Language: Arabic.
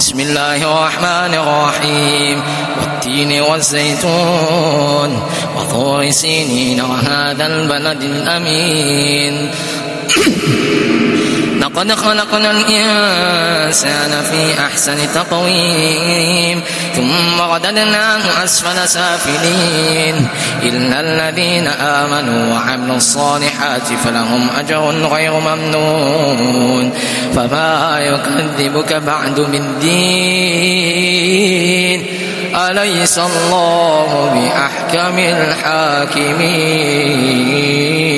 بسم الله الرحمن الرحيم والتين والزيتون وطور سينين وهذا البلد الأمين لقد خلقنا الإنسان في أحسن تقويم ثم رددناه أسفل سافلين إلا الذين آمنوا وعملوا الصالحات فلهم أجر غير ممنون فما يكذبك بعد بالدين أليس الله بأحكم الحاكمين.